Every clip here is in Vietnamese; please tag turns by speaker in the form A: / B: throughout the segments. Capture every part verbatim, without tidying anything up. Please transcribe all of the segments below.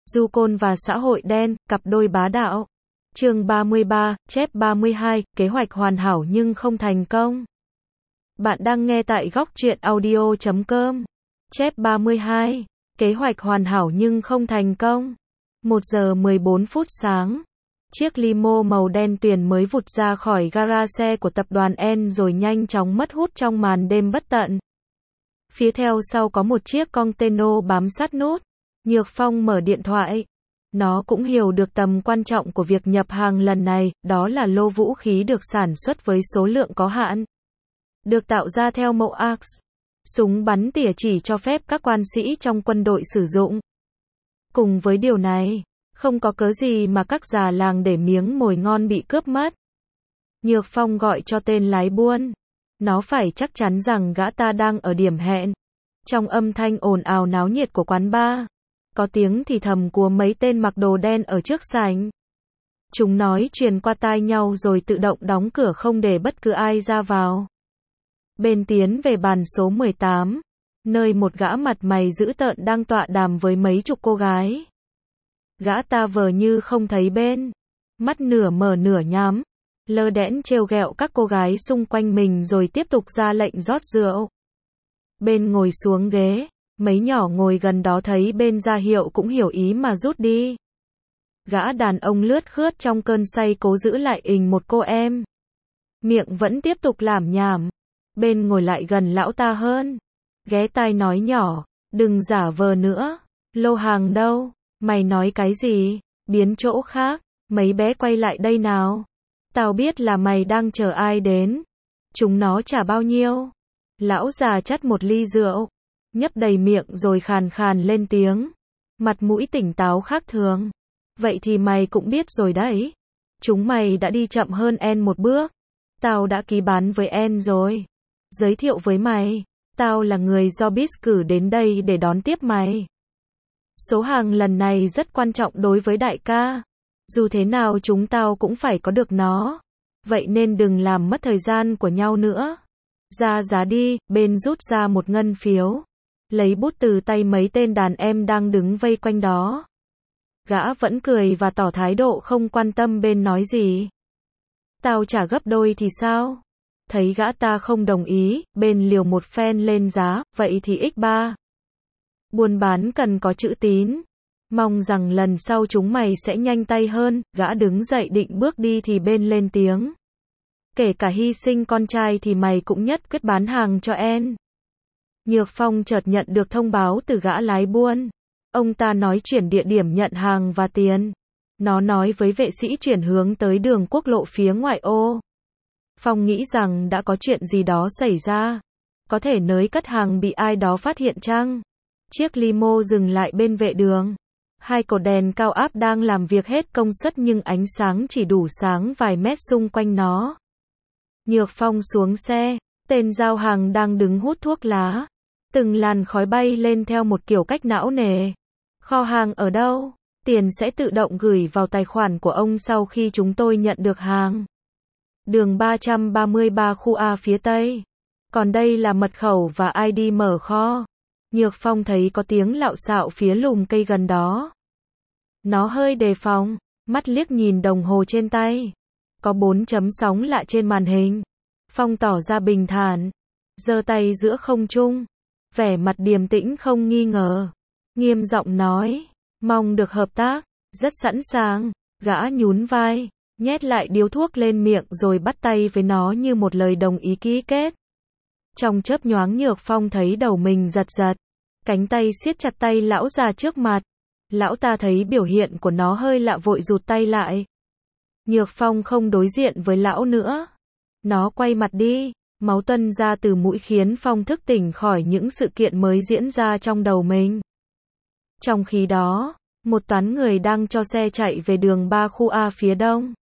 A: Du Côn và xã hội đen, cặp đôi bá đạo. Chương ba mươi ba, chép ba mươi hai, kế hoạch hoàn hảo nhưng không thành công. Bạn đang nghe tại góc truyện audio chấm com. Chép ba mươi hai, kế hoạch hoàn hảo nhưng không thành công. một giờ mười bốn phút sáng. Chiếc limo màu đen tuyền mới vụt ra khỏi gara xe của tập đoàn N rồi nhanh chóng mất hút trong màn đêm bất tận. Phía theo sau có một chiếc container bám sát nút. Nhược Phong mở điện thoại. Nó cũng hiểu được tầm quan trọng của việc nhập hàng lần này, đó là lô vũ khí được sản xuất với số lượng có hạn. Được tạo ra theo mẫu a xê. Súng bắn tỉa chỉ cho phép các quan sĩ trong quân đội sử dụng. Cùng với điều này, không có cớ gì mà các già làng để miếng mồi ngon bị cướp mất. Nhược Phong gọi cho tên lái buôn. Nó phải chắc chắn rằng gã ta đang ở điểm hẹn. Trong âm thanh ồn ào náo nhiệt của quán bar, có tiếng thì thầm của mấy tên mặc đồ đen ở trước sảnh. Chúng nói truyền qua tai nhau rồi tự động đóng cửa không để bất cứ ai ra vào. Bên tiến về bàn số mười tám, nơi một gã mặt mày dữ tợn đang tọa đàm với mấy chục cô gái. Gã ta vờ như không thấy bên, mắt nửa mở nửa nhắm, lơ đễnh trêu ghẹo các cô gái xung quanh mình rồi tiếp tục ra lệnh rót rượu. Bên ngồi xuống ghế, mấy nhỏ ngồi gần đó thấy bên ra hiệu cũng hiểu ý mà rút đi. Gã đàn ông lướt khướt trong cơn say cố giữ lại ình một cô em. Miệng vẫn tiếp tục lảm nhảm. Bên ngồi lại gần lão ta hơn. Ghé tai nói nhỏ, đừng giả vờ nữa. Lô hàng đâu? Mày nói cái gì? Biến chỗ khác. Mấy bé quay lại đây nào. Tao biết là mày đang chờ ai đến. Chúng nó trả bao nhiêu? Lão già chắt một ly rượu, nhấp đầy miệng rồi khàn khàn lên tiếng. Mặt mũi tỉnh táo khác thường. Vậy thì mày cũng biết rồi đấy. Chúng mày đã đi chậm hơn N một bước. Tao đã ký bán với N rồi. Giới thiệu với mày, tao là người do bê i ét cử đến đây để đón tiếp mày. Số hàng lần này rất quan trọng đối với đại ca. Dù thế nào chúng tao cũng phải có được nó. Vậy nên đừng làm mất thời gian của nhau nữa. Ra giá đi, bên rút ra một ngân phiếu. Lấy bút từ tay mấy tên đàn em đang đứng vây quanh đó. Gã vẫn cười và tỏ thái độ không quan tâm bên nói gì. Tao trả gấp đôi thì sao? Thấy gã ta không đồng ý, bên liều một phen lên giá, vậy thì nhân ba. Buôn bán cần có chữ tín. Mong rằng lần sau chúng mày sẽ nhanh tay hơn. Gã đứng dậy định bước đi thì bên lên tiếng. Kể cả hy sinh con trai thì mày cũng nhất quyết bán hàng cho N. Nhược Phong chợt nhận được thông báo từ gã lái buôn. Ông ta nói chuyển địa điểm nhận hàng và tiền. Nó nói với vệ sĩ chuyển hướng tới đường quốc lộ phía ngoại ô. Phong nghĩ rằng đã có chuyện gì đó xảy ra. Có thể nơi cất hàng bị ai đó phát hiện chăng? Chiếc limo dừng lại bên vệ đường. Hai cột đèn cao áp đang làm việc hết công suất nhưng ánh sáng chỉ đủ sáng vài mét xung quanh nó. Nhược Phong xuống xe, tên giao hàng đang đứng hút thuốc lá. Từng làn khói bay lên theo một kiểu cách não nề. Kho hàng ở đâu? Tiền sẽ tự động gửi vào tài khoản của ông sau khi chúng tôi nhận được hàng. Đường ba trăm ba mươi ba khu A phía Tây. Còn đây là mật khẩu và i đê mở kho. Nhược Phong thấy có tiếng lạo xạo phía lùm cây gần đó. Nó hơi đề phòng, mắt liếc nhìn đồng hồ trên tay. Có bốn chấm sóng lạ trên màn hình. Phong tỏ ra bình thản, giơ tay giữa không trung, vẻ mặt điềm tĩnh không nghi ngờ. Nghiêm giọng nói, mong được hợp tác, rất sẵn sàng. Gã nhún vai, nhét lại điếu thuốc lên miệng rồi bắt tay với nó như một lời đồng ý ký kết. Trong chớp nhoáng Nhược Phong thấy đầu mình giật giật, cánh tay siết chặt tay lão già trước mặt. Lão ta thấy biểu hiện của nó hơi lạ vội rụt tay lại. Nhược Phong không đối diện với lão nữa. Nó quay mặt đi, máu tuôn ra từ mũi khiến Phong thức tỉnh khỏi những sự kiện mới diễn ra trong đầu mình. Trong khi đó, một toán người đang cho xe chạy về đường ba khu A phía đông.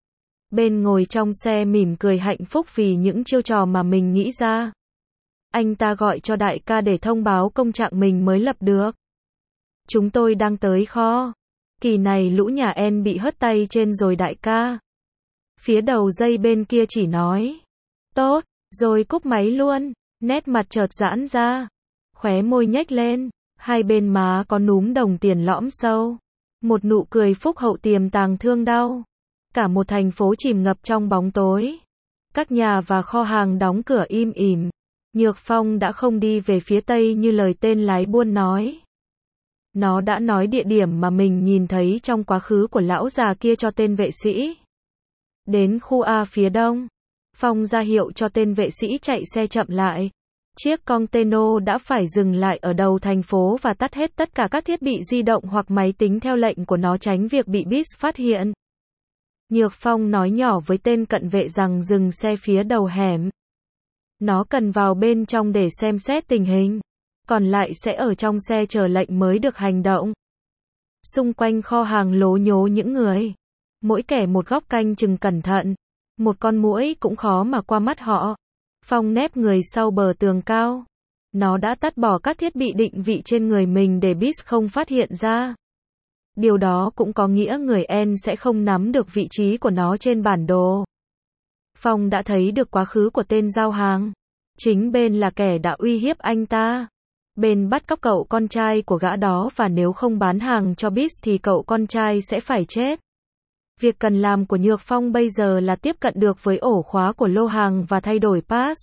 A: Bên ngồi trong xe mỉm cười hạnh phúc vì những chiêu trò mà mình nghĩ ra. Anh ta gọi cho đại ca để thông báo công trạng mình mới lập được. Chúng tôi đang tới kho. Kỳ này lũ nhà N bị hất tay trên rồi đại ca. Phía đầu dây bên kia chỉ nói. Tốt, rồi cúp máy luôn. Nét mặt chợt giãn ra. Khóe môi nhếch lên. Hai bên má có núm đồng tiền lõm sâu. Một nụ cười phúc hậu tiềm tàng thương đau. Cả một thành phố chìm ngập trong bóng tối. Các nhà và kho hàng đóng cửa im ỉm. Nhược Phong đã không đi về phía tây như lời tên lái buôn nói. Nó đã nói địa điểm mà mình nhìn thấy trong quá khứ của lão già kia cho tên vệ sĩ. Đến khu A phía đông. Phong ra hiệu cho tên vệ sĩ chạy xe chậm lại. Chiếc container đã phải dừng lại ở đầu thành phố và tắt hết tất cả các thiết bị di động hoặc máy tính theo lệnh của nó tránh việc bị bê i ét phát hiện. Nhược Phong nói nhỏ với tên cận vệ rằng dừng xe phía đầu hẻm. Nó cần vào bên trong để xem xét tình hình. Còn lại sẽ ở trong xe chờ lệnh mới được hành động. Xung quanh kho hàng lố nhố những người. Mỗi kẻ một góc canh chừng cẩn thận. Một con muỗi cũng khó mà qua mắt họ. Phong nép người sau bờ tường cao. Nó đã tắt bỏ các thiết bị định vị trên người mình để bê i ét không phát hiện ra. Điều đó cũng có nghĩa người N sẽ không nắm được vị trí của nó trên bản đồ. Phong đã thấy được quá khứ của tên giao hàng. Chính bên là kẻ đã uy hiếp anh ta. Bên bắt cóc cậu con trai của gã đó và nếu không bán hàng cho bê i ét thì cậu con trai sẽ phải chết. Việc cần làm của Nhược Phong bây giờ là tiếp cận được với ổ khóa của lô hàng và thay đổi pass.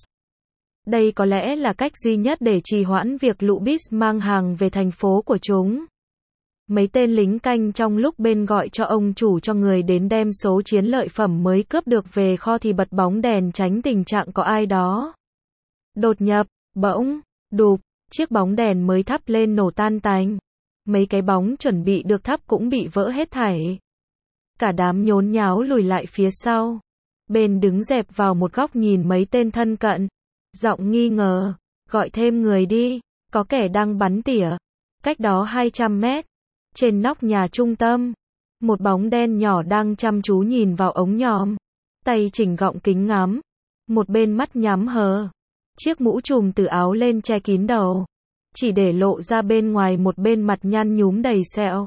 A: Đây có lẽ là cách duy nhất để trì hoãn việc lũ bê i ét mang hàng về thành phố của chúng. Mấy tên lính canh trong lúc bên gọi cho ông chủ cho người đến đem số chiến lợi phẩm mới cướp được về kho thì bật bóng đèn tránh tình trạng có ai đó đột nhập, bỗng, đụp, chiếc bóng đèn mới thắp lên nổ tan tành. Mấy cái bóng chuẩn bị được thắp cũng bị vỡ hết thảy. Cả đám nhốn nháo lùi lại phía sau. Bên đứng dẹp vào một góc nhìn mấy tên thân cận. Giọng nghi ngờ, gọi thêm người đi, có kẻ đang bắn tỉa. Cách đó hai trăm mét, trên nóc nhà trung tâm, một bóng đen nhỏ đang chăm chú nhìn vào ống nhòm. Tay chỉnh gọng kính ngắm, một bên mắt nhắm hờ. Chiếc mũ trùm từ áo lên che kín đầu, chỉ để lộ ra bên ngoài một bên mặt nhăn nhúm đầy sẹo.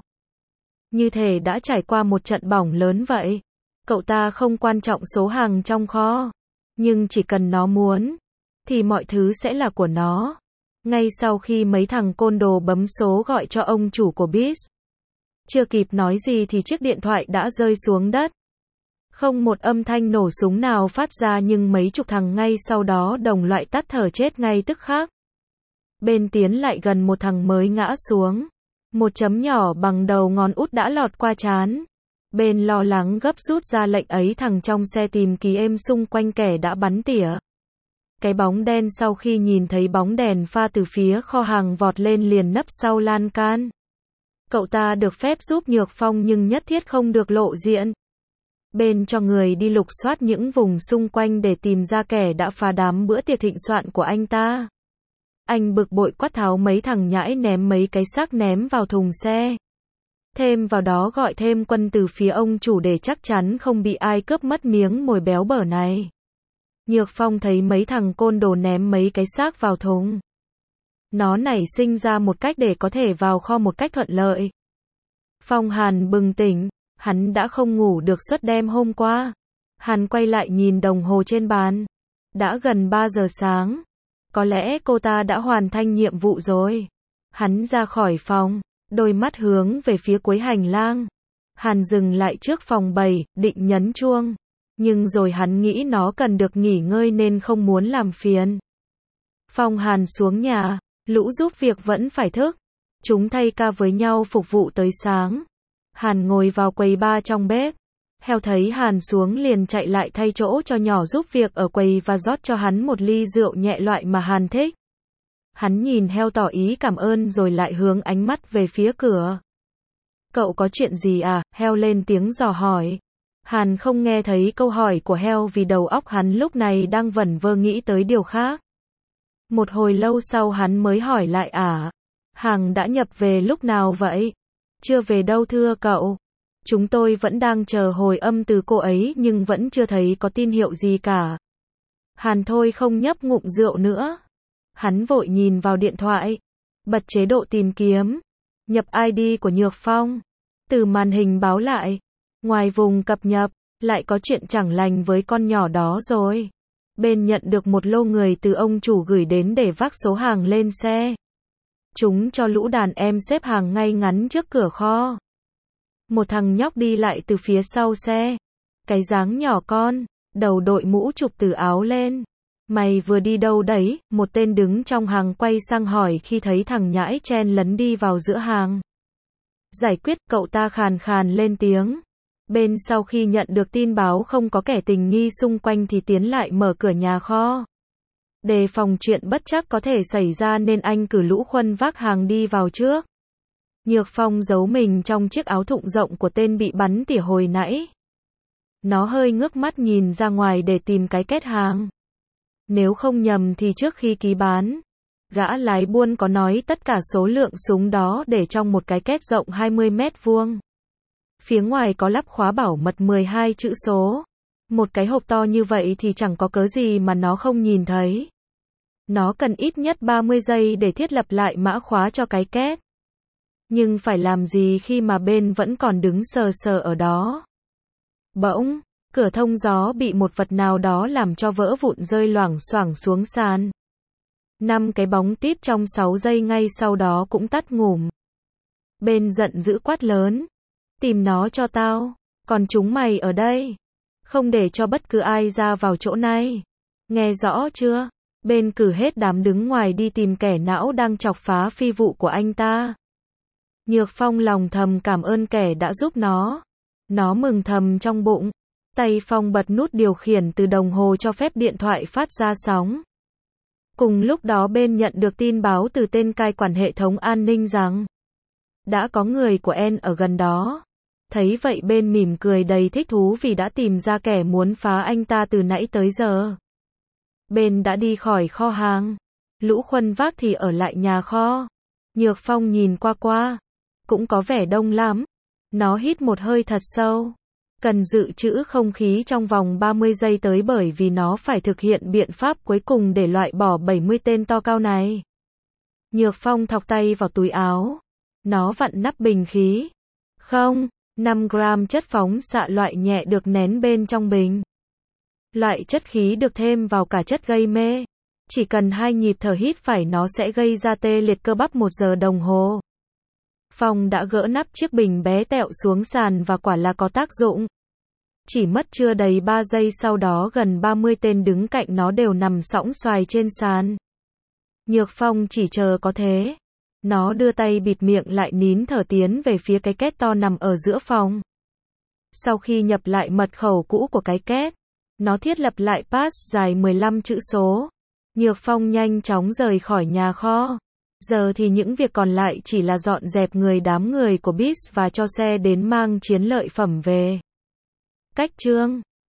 A: Như thể đã trải qua một trận bỏng lớn vậy. Cậu ta không quan trọng số hàng trong kho, nhưng chỉ cần nó muốn, thì mọi thứ sẽ là của nó. Ngay sau khi mấy thằng côn đồ bấm số gọi cho ông chủ của bê i ét, chưa kịp nói gì thì chiếc điện thoại đã rơi xuống đất. Không một âm thanh nổ súng nào phát ra nhưng mấy chục thằng ngay sau đó đồng loại tắt thở chết ngay tức khắc. Bên tiến lại gần một thằng mới ngã xuống. Một chấm nhỏ bằng đầu ngón út đã lọt qua trán. Bên lo lắng gấp rút ra lệnh ấy thằng trong xe tìm ký êm xung quanh kẻ đã bắn tỉa. Cái bóng đen sau khi nhìn thấy bóng đèn pha từ phía kho hàng vọt lên liền nấp sau lan can. Cậu ta được phép giúp Nhược Phong nhưng nhất thiết không được lộ diện. Bên cho người đi lục soát những vùng xung quanh để tìm ra kẻ đã phá đám bữa tiệc thịnh soạn của anh ta. Anh bực bội quát tháo mấy thằng nhãi ném mấy cái xác ném vào thùng xe. Thêm vào đó gọi thêm quân từ phía ông chủ để chắc chắn không bị ai cướp mất miếng mồi béo bở này. Nhược Phong thấy mấy thằng côn đồ ném mấy cái xác vào thùng. Nó nảy sinh ra một cách để có thể vào kho một cách thuận lợi. Phong Hàn bừng tỉnh, hắn đã không ngủ được suốt đêm hôm qua. Hắn quay lại nhìn đồng hồ trên bàn. Đã gần ba giờ sáng. Có lẽ cô ta đã hoàn thành nhiệm vụ rồi. Hắn ra khỏi phòng, đôi mắt hướng về phía cuối hành lang. Hàn dừng lại trước phòng bày, định nhấn chuông. Nhưng rồi hắn nghĩ nó cần được nghỉ ngơi nên không muốn làm phiền. Phong Hàn xuống nhà, lũ giúp việc vẫn phải thức. Chúng thay ca với nhau phục vụ tới sáng. Hàn ngồi vào quầy bar trong bếp. Heo thấy Hàn xuống liền chạy lại thay chỗ cho nhỏ giúp việc ở quầy và rót cho hắn một ly rượu nhẹ loại mà Hàn thích. Hắn nhìn Heo tỏ ý cảm ơn rồi lại hướng ánh mắt về phía cửa. Cậu có chuyện gì à? Heo lên tiếng dò hỏi. Hàn không nghe thấy câu hỏi của Heo vì đầu óc hắn lúc này đang vẩn vơ nghĩ tới điều khác. Một hồi lâu sau hắn mới hỏi lại à, hàng đã nhập về lúc nào vậy? Chưa về đâu thưa cậu. Chúng tôi vẫn đang chờ hồi âm từ cô ấy nhưng vẫn chưa thấy có tin hiệu gì cả. Hàn thôi không nhấp ngụm rượu nữa. Hắn vội nhìn vào điện thoại. Bật chế độ tìm kiếm. Nhập i đê của Nhược Phong. Từ màn hình báo lại. Ngoài vùng cập nhật, lại có chuyện chẳng lành với con nhỏ đó rồi. Bên nhận được một lô người từ ông chủ gửi đến để vác số hàng lên xe. Chúng cho lũ đàn em xếp hàng ngay ngắn trước cửa kho. Một thằng nhóc đi lại từ phía sau xe. Cái dáng nhỏ con, đầu đội mũ chụp từ áo lên. Mày vừa đi đâu đấy? Một tên đứng trong hàng quay sang hỏi khi thấy thằng nhãi chen lấn đi vào giữa hàng. Giải quyết, cậu ta khàn khàn lên tiếng. Bên sau khi nhận được tin báo không có kẻ tình nghi xung quanh thì tiến lại mở cửa nhà kho. Đề phòng chuyện bất trắc có thể xảy ra nên anh cử Lũ Khuân vác hàng đi vào trước. Nhược Phong giấu mình trong chiếc áo thụng rộng của tên bị bắn tỉa hồi nãy. Nó hơi ngước mắt nhìn ra ngoài để tìm cái két hàng. Nếu không nhầm thì trước khi ký bán, gã lái buôn có nói tất cả số lượng súng đó để trong một cái két rộng hai mươi mét vuông. Phía ngoài có lắp khóa bảo mật mười hai chữ số. Một cái hộp to như vậy thì chẳng có cớ gì mà nó không nhìn thấy. Nó cần ít nhất ba mươi giây để thiết lập lại mã khóa cho cái két. Nhưng phải làm gì khi mà bên vẫn còn đứng sờ sờ ở đó? Bỗng, cửa thông gió bị một vật nào đó làm cho vỡ vụn rơi loảng xoảng xuống sàn. Năm cái bóng tít trong sáu giây ngay sau đó cũng tắt ngủm. Bên giận dữ quát lớn. Tìm nó cho tao. Còn chúng mày ở đây. Không để cho bất cứ ai ra vào chỗ này. Nghe rõ chưa? Bên cử hết đám đứng ngoài đi tìm kẻ não đang chọc phá phi vụ của anh ta. Nhược Phong lòng thầm cảm ơn kẻ đã giúp nó. Nó mừng thầm trong bụng. Tay Phong bật nút điều khiển từ đồng hồ cho phép điện thoại phát ra sóng. Cùng lúc đó bên nhận được tin báo từ tên cai quản hệ thống an ninh rằng đã có người của En ở gần đó. Thấy vậy bên mỉm cười đầy thích thú vì đã tìm ra kẻ muốn phá anh ta từ nãy tới giờ. Bên đã đi khỏi kho hàng. Lũ Khuân vác thì ở lại nhà kho. Nhược Phong nhìn qua qua. Cũng có vẻ đông lắm. Nó hít một hơi thật sâu. Cần dự trữ không khí trong vòng ba mươi giây tới bởi vì nó phải thực hiện biện pháp cuối cùng để loại bỏ bảy mươi tên to cao này. Nhược Phong thọc tay vào túi áo. Nó vặn nắp bình khí. Không, năm gram chất phóng xạ loại nhẹ được nén bên trong bình. Loại chất khí được thêm vào cả chất gây mê. Chỉ cần hai nhịp thở hít phải nó sẽ gây ra tê liệt cơ bắp một giờ đồng hồ. Phong đã gỡ nắp chiếc bình bé tẹo xuống sàn và quả là có tác dụng. Chỉ mất chưa đầy ba giây sau đó gần ba mươi tên đứng cạnh nó đều nằm sõng xoài trên sàn. Nhược Phong chỉ chờ có thế. Nó đưa tay bịt miệng lại nín thở tiến về phía cái két to nằm ở giữa phòng. Sau khi nhập lại mật khẩu cũ của cái két, nó thiết lập lại pass dài mười lăm chữ số. Nhược Phong nhanh chóng rời khỏi nhà kho. Giờ thì những việc còn lại chỉ là dọn dẹp người đám người của Beast và cho xe đến mang chiến lợi phẩm về. Cách chương